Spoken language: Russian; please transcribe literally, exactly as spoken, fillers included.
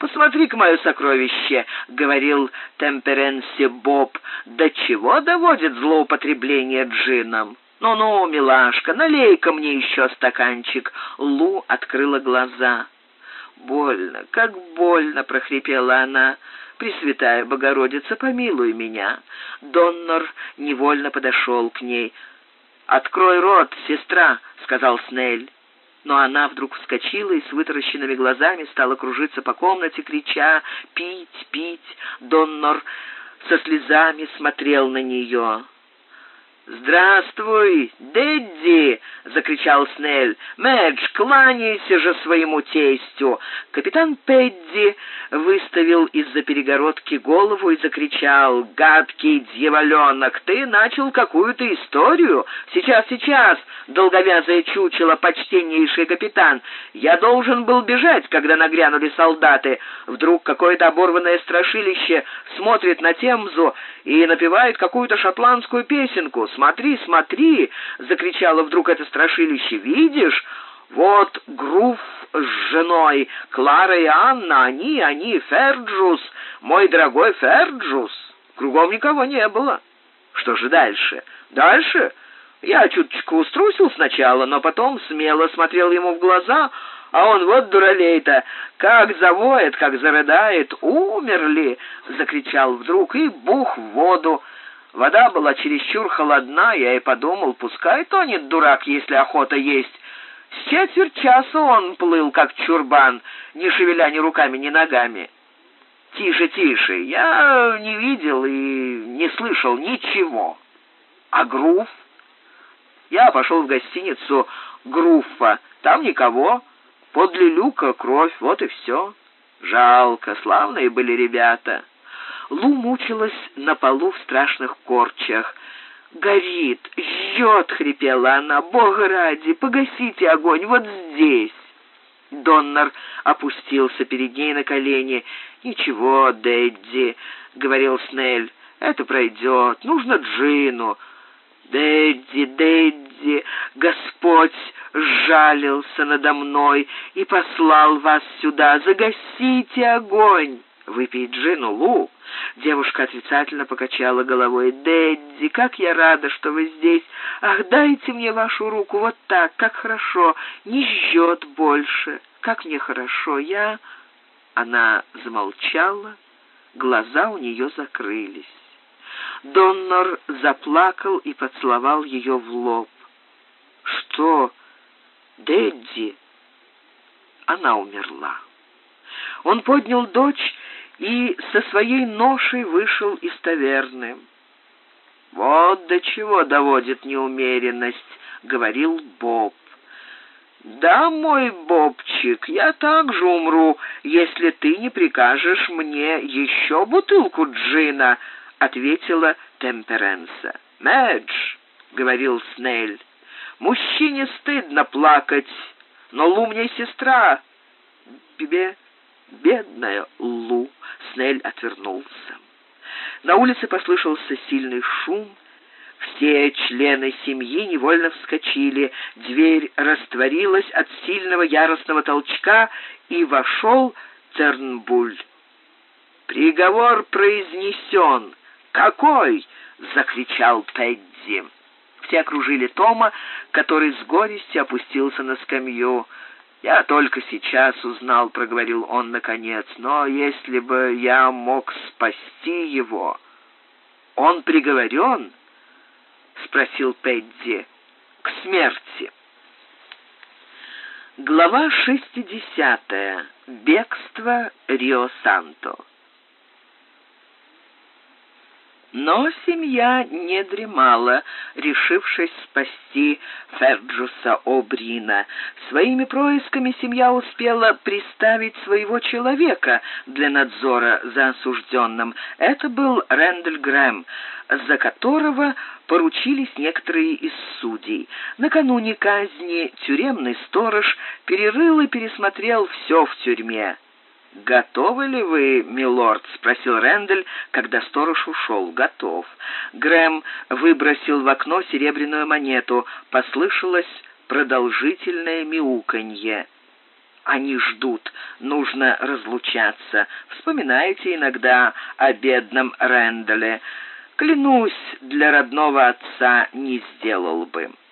«Посмотри-ка мое сокровище», — говорил Темперенсе Боб, — «до чего доводит злоупотребление джином? Ну-ну, милашка, налей-ка мне еще стаканчик». Лу открыла глаза. «Больно, как больно!» — прохрипела она. «Пресвятая Богородица, помилуй меня». Доннор невольно подошел к ней. «Открой рот, сестра», — сказал Снель. Но она вдруг вскочила и с вытаращенными глазами стала кружиться по комнате, крича «Пить, пить!». Доннор со слезами смотрел на нее. «Здравствуй, Дэдди!» — закричал Снель. «Мэдж, кланяйся же своему тестю!» Капитан Пэдди выставил из-за перегородки голову и закричал: «Гадкий дьяволенок, ты начал какую-то историю! Сейчас, сейчас, долговязое чучело, почтеннейший капитан! Я должен был бежать, когда нагрянули солдаты. Вдруг какое-то оборванное страшилище смотрит на Темзу и напевает какую-то шотландскую песенку. «Смотри, смотри!» — закричало вдруг это страшилище. «Видишь? Вот Груф с женой, Клара и Анна, они, они, Ферджус, мой дорогой Ферджус». Кругом никого не было. Что же дальше? Дальше? Я чуточку струсил сначала, но потом смело смотрел ему в глаза, а он вот дуралей-то, как завоет, как зарыдает. «Умерли!» — закричал вдруг и бух в воду. Вода была чересчур холодна, я и подумал, пускай тонет дурак, если охота есть. С четверть часа он плыл, как чурбан, не шевеля ни руками, ни ногами. «Тише, тише, я не видел и не слышал ничего». «А Груф?» Я пошел в гостиницу Груффа, там никого, подле люка кровь, вот и все. Жалко, славные были ребята». Лу мучилась на полу в страшных корчах. «Горит, жжет!» — хрипела она. «Бога ради, погасите огонь вот здесь!» Доннор опустился перед ней на колени. «Ничего, Дэдди», — говорил Снель, — «это пройдет, нужно джину». «Дэдди, Дэдди, Господь сжалился надо мной и послал вас сюда. Загасите огонь!» «Выпей джину, Лу». Девушка отрицательно покачала головой. «Дэдди, как я рада, что вы здесь. Ах, дайте мне вашу руку, вот так, как хорошо. Не жжет больше. Как мне хорошо. Я...» Она замолчала, глаза у нее закрылись. Доннор заплакал и поцеловал ее в лоб. «Что, Дэдди?» Она умерла. Он поднял дочь и со своей ношей вышел из таверны. «Вот до чего доводит неумеренность», — говорил Боб. «Да, мой Бобчик, я также умру, если ты не прикажешь мне еще бутылку джина», — ответила Темперенса. «Мэдж», — говорил Снель, — «мужчине стыдно плакать, но Лу мне сестра». «Тебе...» «Бедная Лу!» — Снель отвернулся. На улице послышался сильный шум. Все члены семьи невольно вскочили. Дверь растворилась от сильного яростного толчка, и вошел Тернбуль. «Приговор произнесен!» «Какой?» — закричал Пэдди. Все окружили Тома, который с горестью опустился на скамью. «Я только сейчас узнал», — проговорил он наконец, — «но если бы я мог спасти его...» «Он приговорен?» — спросил Пэдди. «К смерти». Глава шестидесятая. Бегство Рио-Санто. Но семья не дремала, решившись спасти Ферджуса О'Брина. Своими происками семья успела приставить своего человека для надзора за осужденным. Это был Рэндаль Грэм, за которого поручились некоторые из судей. Накануне казни тюремный сторож перерыл и пересмотрел все в тюрьме. «Готовы ли вы, милорд?» — спросил Рэндаль, когда сторож ушел. «Готов». Грэм выбросил в окно серебряную монету. Послышалось продолжительное мяуканье. Они ждут. Нужно разлучаться. Вспоминайте иногда о бедном Рэндалле. Клянусь, для родного отца не сделал бы».